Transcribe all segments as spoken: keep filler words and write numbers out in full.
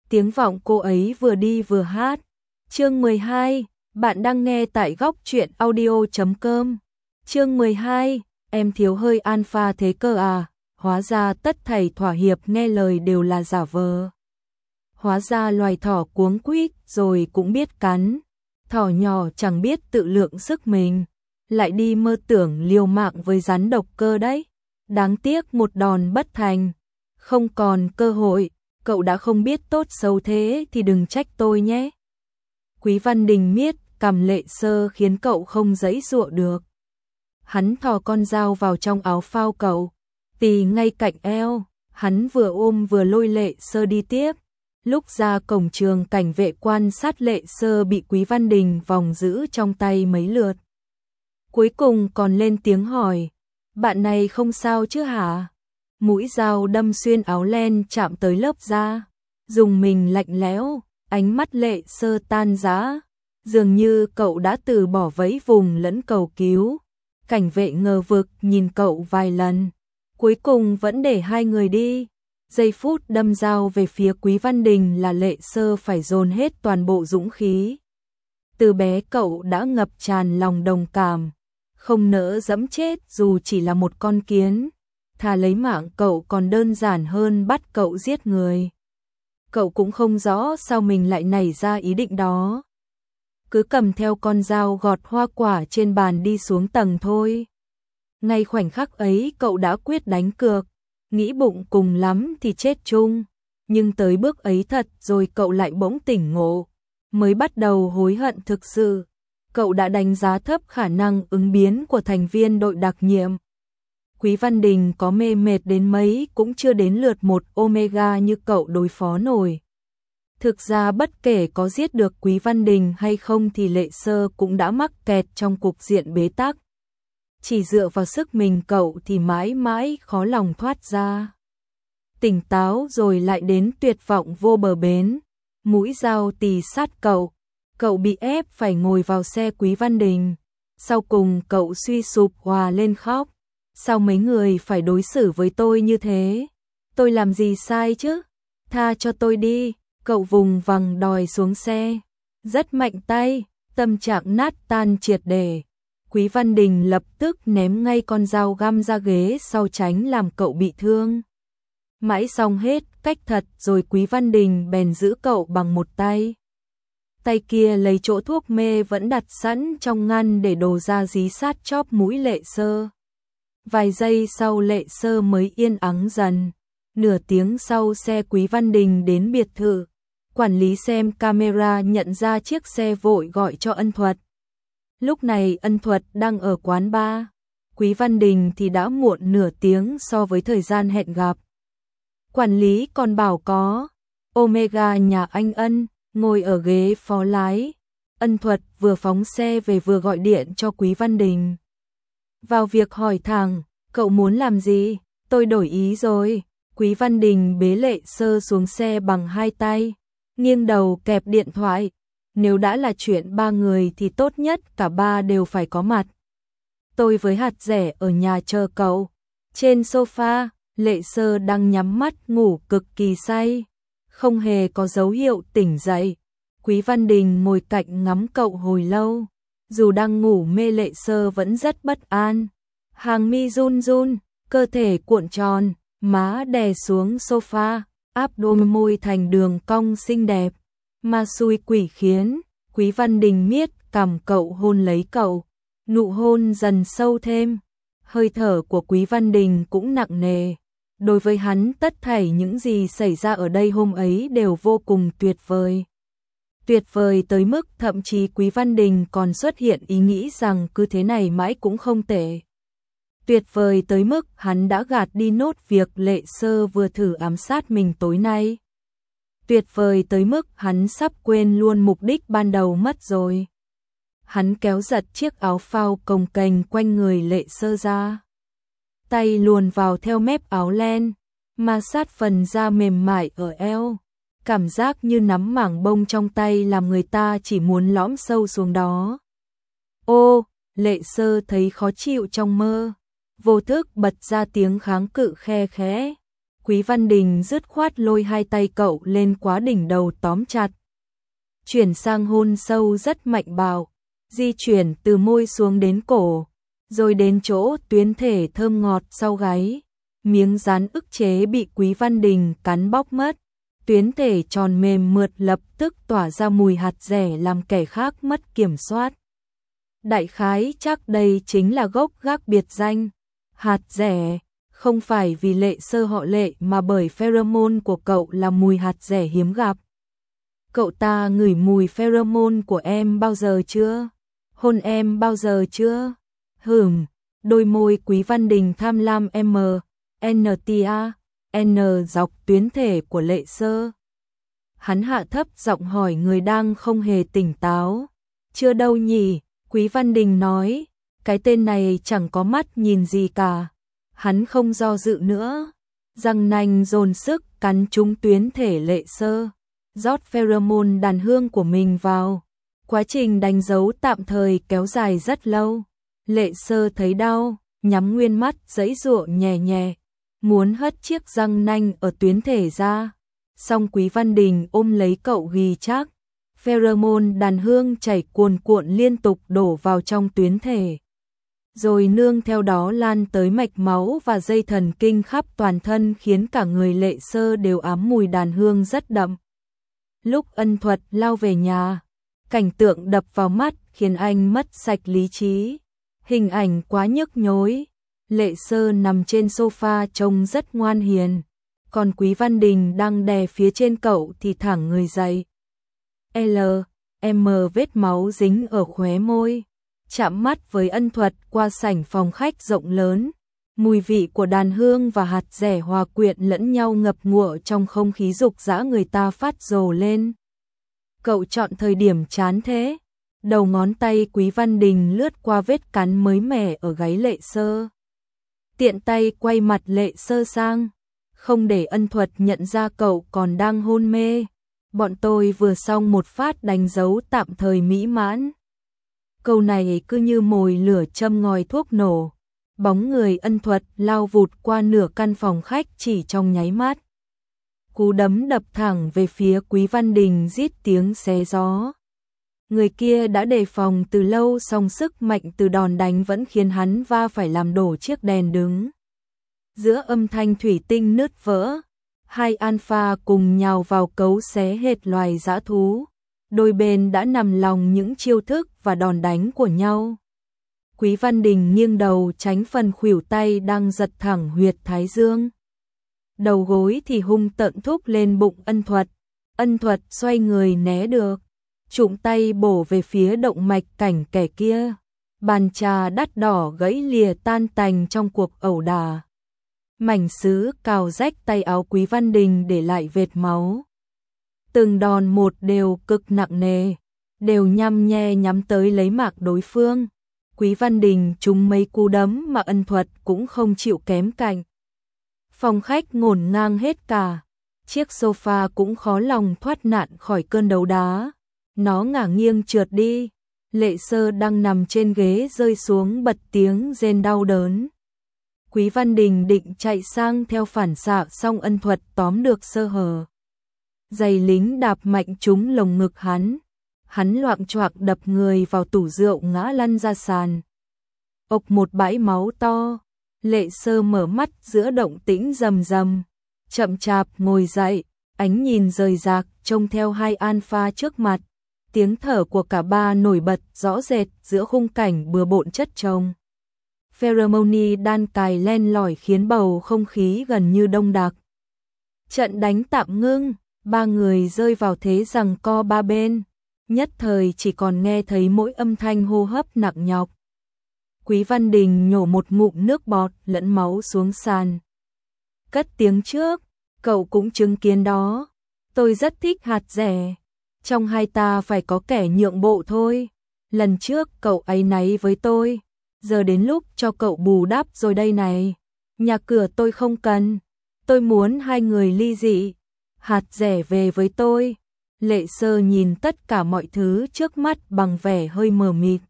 tiếng vọng cô ấy vừa đi vừa hát. Chương mười hai, bạn đang nghe tại góc truyện audio chấm com. Chương mười hai, em thiếu hơi alpha thế cơ à, hóa ra tất thảy thỏa hiệp nghe lời đều là giả vờ. Hóa ra loài thỏ cuống quýt rồi cũng biết cắn, thỏ nhỏ chẳng biết tự lượng sức mình, lại đi mơ tưởng liều mạng với rắn độc cơ đấy. Đáng tiếc một đòn bất thành, không còn cơ hội, cậu đã không biết tốt xấu thế thì đừng trách tôi nhé. Quý Văn Đình miết cầm Lệ Sơ khiến cậu không giãy giụa được. Hắn thò con dao vào trong áo phao cậu, tì ngay cạnh eo, hắn vừa ôm vừa lôi Lệ Sơ đi tiếp. Lúc ra cổng trường cảnh vệ quan sát Lệ Sơ bị Quý Văn Đình vòng giữ trong tay mấy lượt. Cuối cùng còn lên tiếng hỏi, bạn này không sao chứ hả? Mũi dao đâm xuyên áo len chạm tới lớp da, dùng mình lạnh lẽo, ánh mắt Lệ Sơ tan rã, dường như cậu đã từ bỏ vẫy vùng lẫn cầu cứu. Cảnh vệ ngờ vực nhìn cậu vài lần, cuối cùng vẫn để hai người đi. Giây phút đâm dao về phía Quý Văn Đình là Lệ Sơ phải dồn hết toàn bộ dũng khí. Từ bé cậu đã ngập tràn lòng đồng cảm, không nỡ dẫm chết dù chỉ là một con kiến, thà lấy mạng cậu còn đơn giản hơn bắt cậu giết người. Cậu cũng không rõ sao mình lại nảy ra ý định đó. Cứ cầm theo con dao gọt hoa quả trên bàn đi xuống tầng thôi. Ngay khoảnh khắc ấy cậu đã quyết đánh cược, nghĩ bụng cùng lắm thì chết chung. Nhưng tới bước ấy thật rồi cậu lại bỗng tỉnh ngộ, mới bắt đầu hối hận thực sự. Cậu đã đánh giá thấp khả năng ứng biến của thành viên đội đặc nhiệm. Quý Văn Đình có mê mệt đến mấy cũng chưa đến lượt một Omega như cậu đối phó nổi. Thực ra bất kể có giết được Quý Văn Đình hay không thì Lệ Sơ cũng đã mắc kẹt trong cục diện bế tắc. Chỉ dựa vào sức mình cậu thì mãi mãi khó lòng thoát ra. Tỉnh táo rồi lại đến tuyệt vọng vô bờ bến. Mũi dao tì sát cậu, cậu bị ép phải ngồi vào xe Quý Văn Đình. Sau cùng cậu suy sụp hòa lên khóc. Sao mấy người phải đối xử với tôi như thế? Tôi làm gì sai chứ? Tha cho tôi đi. Cậu vùng vằng đòi xuống xe, rất mạnh tay, tâm trạng nát tan triệt để. Quý Văn Đình lập tức ném ngay con dao găm ra ghế sau tránh làm cậu bị thương. Mãi xong hết cách thật rồi Quý Văn Đình bèn giữ cậu bằng một tay. Tay kia lấy chỗ thuốc mê vẫn đặt sẵn trong ngăn để đổ ra dí sát chóp mũi Lệ Sơ. Vài giây sau Lệ Sơ mới yên ắng dần. Nửa tiếng sau xe Quý Văn Đình đến biệt thự. Quản lý xem camera nhận ra chiếc xe vội gọi cho Ân Thuật. Lúc này Ân Thuật đang ở quán bar. Quý Văn Đình thì đã muộn nửa tiếng so với thời gian hẹn gặp. Quản lý còn bảo có Omega nhà anh Ân ngồi ở ghế phó lái. Ân Thuật vừa phóng xe về vừa gọi điện cho Quý Văn Đình. Vào việc hỏi thẳng, cậu muốn làm gì? Tôi đổi ý rồi. Quý Văn Đình bế Lệ Sơ xuống xe bằng hai tay, nghiêng đầu kẹp điện thoại. Nếu đã là chuyện ba người thì tốt nhất cả ba đều phải có mặt. Tôi với hạt rẻ ở nhà chờ cậu. Trên sofa, Lệ Sơ đang nhắm mắt ngủ cực kỳ say, không hề có dấu hiệu tỉnh dậy. Quý Văn Đình ngồi cạnh ngắm cậu hồi lâu. Dù đang ngủ mê Lệ Sơ vẫn rất bất an. Hàng mi run run, cơ thể cuộn tròn, má đè xuống sofa, áp đôi môi thành đường cong xinh đẹp. Ma xui quỷ khiến, Quý Văn Đình miết cằm cậu hôn lấy cậu. Nụ hôn dần sâu thêm. Hơi thở của Quý Văn Đình cũng nặng nề. Đối với hắn tất thảy những gì xảy ra ở đây hôm ấy đều vô cùng tuyệt vời. Tuyệt vời tới mức thậm chí Quý Văn Đình còn xuất hiện ý nghĩ rằng cứ thế này mãi cũng không tệ. Tuyệt vời tới mức hắn đã gạt đi nốt việc Lệ Sơ vừa thử ám sát mình tối nay. Tuyệt vời tới mức hắn sắp quên luôn mục đích ban đầu mất rồi. Hắn kéo giật chiếc áo phao cồng kềnh quanh người Lệ Sơ ra. Tay luồn vào theo mép áo len, ma sát phần da mềm mại ở eo. Cảm giác như nắm mảng bông trong tay làm người ta chỉ muốn lõm sâu xuống đó. Ô, Lệ Sơ thấy khó chịu trong mơ. Vô thức bật ra tiếng kháng cự khe khẽ. Quý Văn Đình dứt khoát lôi hai tay cậu lên quá đỉnh đầu tóm chặt. Chuyển sang hôn sâu rất mạnh bạo, di chuyển từ môi xuống đến cổ, rồi đến chỗ tuyến thể thơm ngọt sau gáy. Miếng dán ức chế bị Quý Văn Đình cắn bóc mất. Tuyến thể tròn mềm mượt lập tức tỏa ra mùi hạt dẻ làm kẻ khác mất kiểm soát. Đại khái chắc đây chính là gốc gác biệt danh hạt dẻ, không phải vì Lệ Sơ họ Lệ mà bởi pheromone của cậu là mùi hạt dẻ hiếm gặp. Cậu ta ngửi mùi pheromone của em bao giờ chưa? Hôn em bao giờ chưa? Hửm, đôi môi Quý Văn Đình tham lam M, N T A, N dọc tuyến thể của Lệ Sơ. Hắn hạ thấp giọng hỏi người đang không hề tỉnh táo. Chưa đâu nhỉ, Quý Văn Đình nói, cái tên này chẳng có mắt nhìn gì cả. Hắn không do dự nữa, răng nanh dồn sức cắn trúng tuyến thể Lệ Sơ, rót pheromone đàn hương của mình vào. Quá trình đánh dấu tạm thời kéo dài rất lâu. Lệ Sơ thấy đau, nhắm nguyên mắt giãy giụa nhẹ nhẹ, muốn hất chiếc răng nanh ở tuyến thể ra. Song Quý Văn Đình ôm lấy cậu ghi chắc, pheromone đàn hương chảy cuồn cuộn liên tục đổ vào trong tuyến thể, rồi nương theo đó lan tới mạch máu và dây thần kinh khắp toàn thân, khiến cả người Lệ Sơ đều ám mùi đàn hương rất đậm. Lúc Ân Thuật lao về nhà, cảnh tượng đập vào mắt khiến anh mất sạch lý trí. Hình ảnh quá nhức nhối. Lệ Sơ nằm trên sofa trông rất ngoan hiền, còn Quý Văn Đình đang đè phía trên cậu thì thẳng người dậy. L, M vết máu dính ở khóe môi, chạm mắt với Ân Thuật qua sảnh phòng khách rộng lớn. Mùi vị của đàn hương và hạt dẻ hòa quyện lẫn nhau ngập ngụa trong không khí dục dã người ta phát rồ lên. Cậu chọn thời điểm chán thế. Đầu ngón tay Quý Văn Đình lướt qua vết cắn mới mẻ ở gáy Lệ Sơ. Tiện tay quay mặt Lệ Sơ sang, không để Ân Thuật nhận ra cậu còn đang hôn mê. Bọn tôi vừa xong một phát đánh dấu tạm thời mỹ mãn. Câu này cứ như mồi lửa châm ngòi thuốc nổ. Bóng người Ân Thuật lao vụt qua nửa căn phòng khách chỉ trong nháy mắt. Cú đấm đập thẳng về phía Quý Văn Đình rít tiếng xé gió. Người kia đã đề phòng từ lâu, song sức mạnh từ đòn đánh vẫn khiến hắn va phải làm đổ chiếc đèn đứng. Giữa âm thanh thủy tinh nứt vỡ, hai alpha cùng nhào vào cấu xé hệt loài dã thú. Đôi bên đã nằm lòng những chiêu thức và đòn đánh của nhau. Quý Văn Đình nghiêng đầu tránh phần khuỷu tay đang giật thẳng huyệt thái dương. Đầu gối thì hung tợn thúc lên bụng Ân Thuật. Ân Thuật xoay người né được, trụng tay bổ về phía động mạch cảnh kẻ kia. Bàn trà đắt đỏ gãy lìa tan tành trong cuộc ẩu đả. Mảnh sứ cào rách tay áo Quý Văn Đình để lại vệt máu. Từng đòn một đều cực nặng nề, đều nhăm nhe nhắm tới lấy mạng đối phương. Quý Văn Đình trúng mấy cú đấm mà Ân Thuật cũng không chịu kém cạnh. Phòng khách ngổn ngang hết cả, chiếc sofa cũng khó lòng thoát nạn khỏi cơn đấu đá. Nó ngả nghiêng trượt đi. Lệ Sơ đang nằm trên ghế rơi xuống bật tiếng rên đau đớn. Quý Văn Đình định chạy sang theo phản xạ, song Ân Thuật tóm được sơ hở. Giày lính đạp mạnh trúng lồng ngực hắn. Hắn loạng choạng đập người vào tủ rượu ngã lăn ra sàn. Ộc một bãi máu to. Lệ Sơ mở mắt giữa động tĩnh rầm rầm, chậm chạp ngồi dậy, ánh nhìn rời rạc trông theo hai alpha trước mặt. Tiếng thở của cả ba nổi bật rõ rệt giữa khung cảnh bừa bộn chất chồng. Pheromone đan cài len lỏi khiến bầu không khí gần như đông đặc. Trận đánh tạm ngưng, ba người rơi vào thế giằng co ba bên. Nhất thời chỉ còn nghe thấy mỗi âm thanh hô hấp nặng nhọc. Quý Văn Đình nhổ một ngụm nước bọt lẫn máu xuống sàn. Cất tiếng trước, cậu cũng chứng kiến đó. Tôi rất thích hạt dẻ. Trong hai ta phải có kẻ nhượng bộ thôi. Lần trước cậu áy náy với tôi, giờ đến lúc cho cậu bù đắp rồi đây này. Nhà cửa tôi không cần, tôi muốn hai người ly dị. Hạt dẻ về với tôi. Lệ Sơ nhìn tất cả mọi thứ trước mắt bằng vẻ hơi mờ mịt.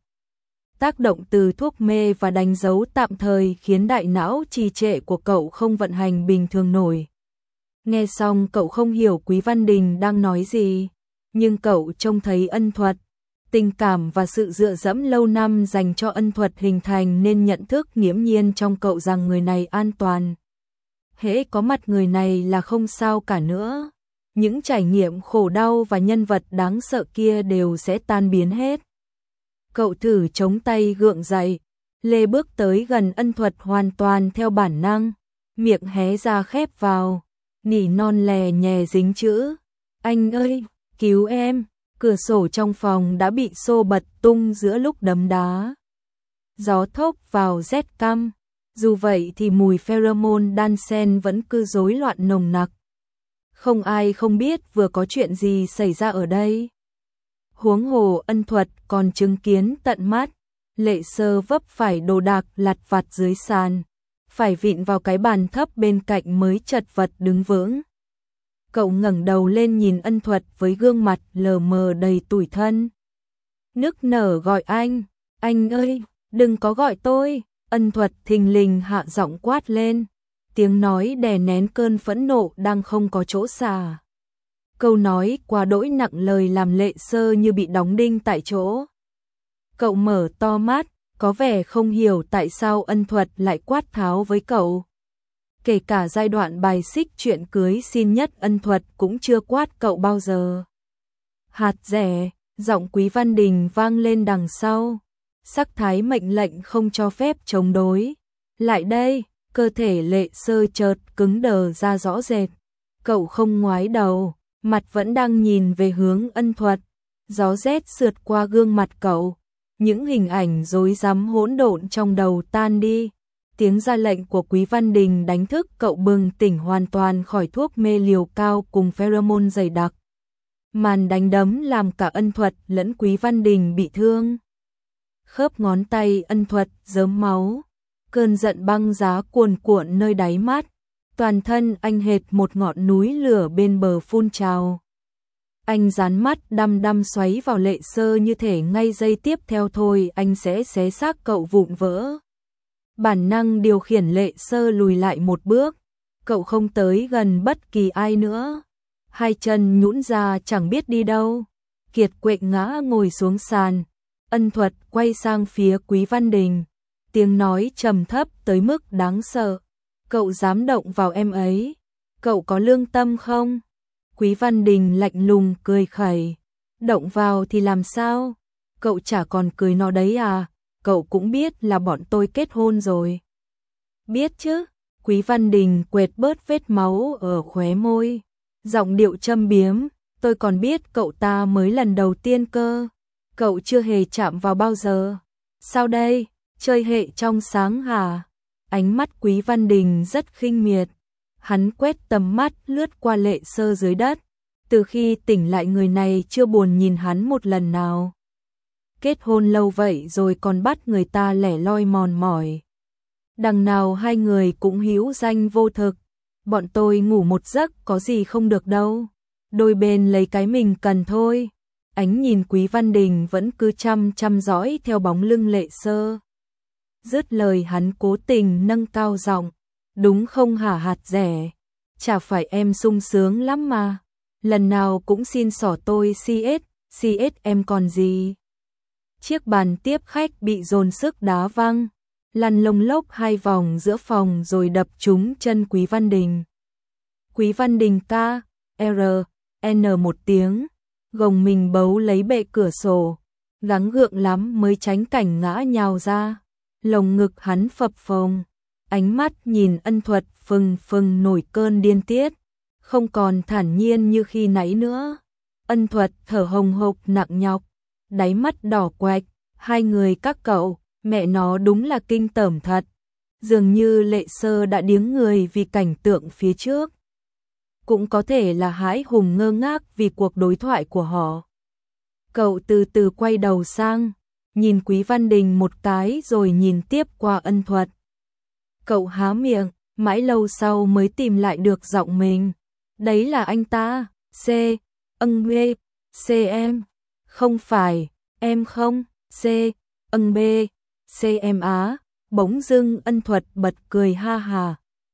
Tác động từ thuốc mê và đánh dấu tạm thời khiến đại não trì trệ của cậu không vận hành bình thường nổi. Nghe xong cậu không hiểu Quý Văn Đình đang nói gì, nhưng cậu trông thấy Ân Thuật. Tình cảm và sự dựa dẫm lâu năm dành cho Ân Thuật hình thành nên nhận thức nghiễm nhiên trong cậu rằng người này an toàn. Hễ có mặt người này là không sao cả nữa. Những trải nghiệm khổ đau và nhân vật đáng sợ kia đều sẽ tan biến hết. Cậu thử chống tay gượng dậy, lê bước tới gần Ân Thuật hoàn toàn theo bản năng, miệng hé ra khép vào, nỉ non lè nhè dính chữ. Anh ơi, cứu em, cửa sổ trong phòng đã bị xô bật tung giữa lúc đấm đá. Gió thốc vào rét căm, dù vậy thì mùi pheromone đan sen vẫn cứ rối loạn nồng nặc. Không ai không biết vừa có chuyện gì xảy ra ở đây. Huống hồ Ân Thuật còn chứng kiến tận mắt, Lệ Sơ vấp phải đồ đạc lặt vặt dưới sàn, phải vịn vào cái bàn thấp bên cạnh mới chật vật đứng vững. Cậu ngẩng đầu lên nhìn Ân Thuật với gương mặt lờ mờ đầy tủi thân. Nức nở gọi anh, anh ơi, đừng có gọi tôi. Ân Thuật thình lình hạ giọng quát lên, tiếng nói đè nén cơn phẫn nộ đang không có chỗ xả. Câu nói quá đỗi nặng lời làm Lệ Sơ như bị đóng đinh tại chỗ. Cậu mở to mắt, có vẻ không hiểu tại sao Ân Thuật lại quát tháo với cậu. Kể cả giai đoạn bài xích chuyện cưới xin nhất Ân Thuật cũng chưa quát cậu bao giờ. Hạt rẻ, giọng Quý Văn Đình vang lên đằng sau. Sắc thái mệnh lệnh không cho phép chống đối. Lại đây, cơ thể Lệ Sơ chợt cứng đờ ra rõ rệt. Cậu không ngoái đầu, mặt vẫn đang nhìn về hướng Ân Thuật. Gió rét sượt qua gương mặt cậu. Những hình ảnh rối rắm hỗn độn trong đầu tan đi. Tiếng ra lệnh của Quý Văn Đình đánh thức cậu bừng tỉnh hoàn toàn khỏi thuốc mê liều cao cùng pheromone dày đặc. Màn đánh đấm làm cả Ân Thuật lẫn Quý Văn Đình bị thương. Khớp ngón tay Ân Thuật rớm máu. Cơn giận băng giá cuồn cuộn nơi đáy mắt. Toàn thân anh hệt một ngọn núi lửa bên bờ phun trào. Anh dán mắt đăm đăm xoáy vào Lệ Sơ như thể ngay giây tiếp theo thôi anh sẽ xé xác cậu vụn vỡ. Bản năng điều khiển Lệ Sơ lùi lại một bước. Cậu không tới gần bất kỳ ai nữa. Hai chân nhũn ra chẳng biết đi đâu. Kiệt quệ ngã ngồi xuống sàn. Ân Thuật quay sang phía Quý Văn Đình. Tiếng nói trầm thấp tới mức đáng sợ. Cậu dám động vào em ấy. Cậu có lương tâm không? Quý Văn Đình lạnh lùng cười khẩy. Động vào thì làm sao? Cậu chả còn cười nó đấy à? Cậu cũng biết là bọn tôi kết hôn rồi. Biết chứ? Quý Văn Đình quệt bớt vết máu ở khóe môi. Giọng điệu châm biếm. Tôi còn biết cậu ta mới lần đầu tiên cơ. Cậu chưa hề chạm vào bao giờ. Sao đây? Chơi hệ trong sáng hả? Ánh mắt Quý Văn Đình rất khinh miệt. Hắn quét tầm mắt lướt qua Lệ Sơ dưới đất. Từ khi tỉnh lại người này chưa buồn nhìn hắn một lần nào. Kết hôn lâu vậy rồi còn bắt người ta lẻ loi mòn mỏi. Đằng nào hai người cũng hữu danh vô thực. Bọn tôi ngủ một giấc có gì không được đâu. Đôi bên lấy cái mình cần thôi. Ánh nhìn Quý Văn Đình vẫn cứ chăm chăm dõi theo bóng lưng Lệ Sơ. Dứt lời hắn cố tình nâng cao giọng. Đúng không hả hạt rẻ? Chả phải em sung sướng lắm mà. Lần nào cũng xin xỏ tôi xê ét, xê ét em còn gì. Chiếc bàn tiếp khách bị dồn sức đá văng. Lăn lông lốc hai vòng giữa phòng rồi đập trúng chân Quý Văn Đình. Quý Văn Đình ca, R, N một tiếng. Gồng mình bấu lấy bệ cửa sổ. Gắng gượng lắm mới tránh cảnh ngã nhào ra. Lồng ngực hắn phập phồng. Ánh mắt nhìn Ân Thuật phừng phừng nổi cơn điên tiết. Không còn thản nhiên như khi nãy nữa. Ân Thuật thở hồng hộc nặng nhọc. Đáy mắt đỏ quạch. Hai người các cậu, mẹ nó đúng là kinh tởm thật. Dường như Lệ Sơ đã điếng người vì cảnh tượng phía trước. Cũng có thể là hãi hùng ngơ ngác vì cuộc đối thoại của họ. Cậu từ từ quay đầu sang, nhìn Quý Văn Đình một cái rồi nhìn tiếp qua Ân Thuật. Cậu há miệng, mãi lâu sau mới tìm lại được giọng mình. Đấy là anh ta, C, âng B, C em. Không phải, em không, C, âng B, C em á. Bỗng dưng Ân Thuật bật cười ha hà.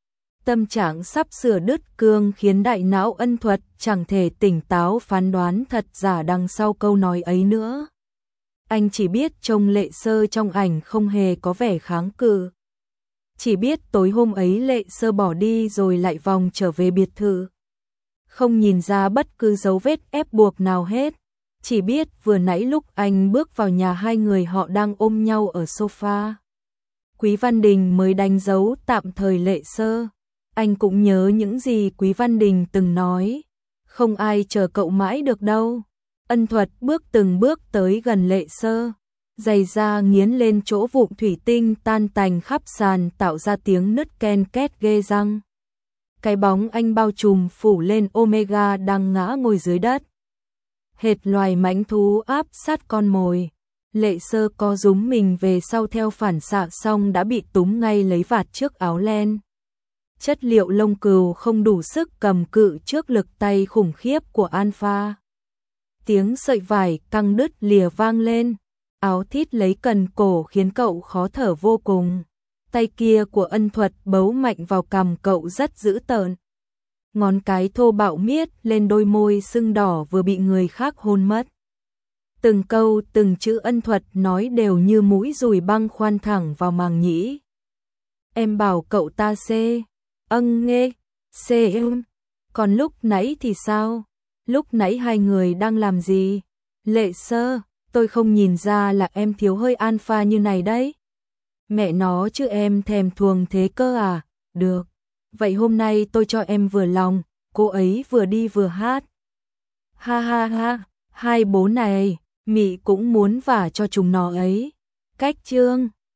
Tâm trạng sắp sửa đứt cương khiến đại não Ân Thuật chẳng thể tỉnh táo phán đoán thật giả đằng sau câu nói ấy nữa. Anh chỉ biết trông Lệ Sơ trong ảnh không hề có vẻ kháng cự. Chỉ biết tối hôm ấy Lệ Sơ bỏ đi rồi lại vòng trở về biệt thự. Không nhìn ra bất cứ dấu vết ép buộc nào hết. Chỉ biết vừa nãy lúc anh bước vào nhà hai người họ đang ôm nhau ở sofa. Quý Văn Đình mới đánh dấu tạm thời Lệ Sơ. Anh cũng nhớ những gì Quý Văn Đình từng nói. Không ai chờ cậu mãi được đâu. Ân Thuật bước từng bước tới gần Lệ Sơ. Giày da nghiến lên chỗ vụn thủy tinh tan tành khắp sàn tạo ra tiếng nứt ken két ghê răng. Cái bóng anh bao trùm phủ lên Omega đang ngã ngồi dưới đất. Hệt loài mãnh thú áp sát con mồi. Lệ Sơ co rúm mình về sau theo phản xạ xong đã bị túm ngay lấy vạt trước áo len. Chất liệu lông cừu không đủ sức cầm cự trước lực tay khủng khiếp của Alpha. Tiếng sợi vải căng đứt lìa vang lên. Áo thít lấy cần cổ khiến cậu khó thở vô cùng. Tay kia của Ân Thuật bấu mạnh vào cằm cậu rất dữ tợn. Ngón cái thô bạo miết lên đôi môi sưng đỏ vừa bị người khác hôn mất. Từng câu từng chữ Ân Thuật nói đều như mũi dùi băng khoan thẳng vào màng nhĩ. Em bảo cậu ta xê, âng nghe, xê ưng. Còn lúc nãy thì sao? Lúc nãy hai người đang làm gì? Lệ Sơ, tôi không nhìn ra là em thiếu hơi alpha như này đấy. Mẹ nó chứ em thèm thuồng thế cơ à? Được. Vậy hôm nay tôi cho em vừa lòng, cô ấy vừa đi vừa hát. Ha ha ha, hai bố này, Mị cũng muốn vả cho chúng nó ấy. Cách chương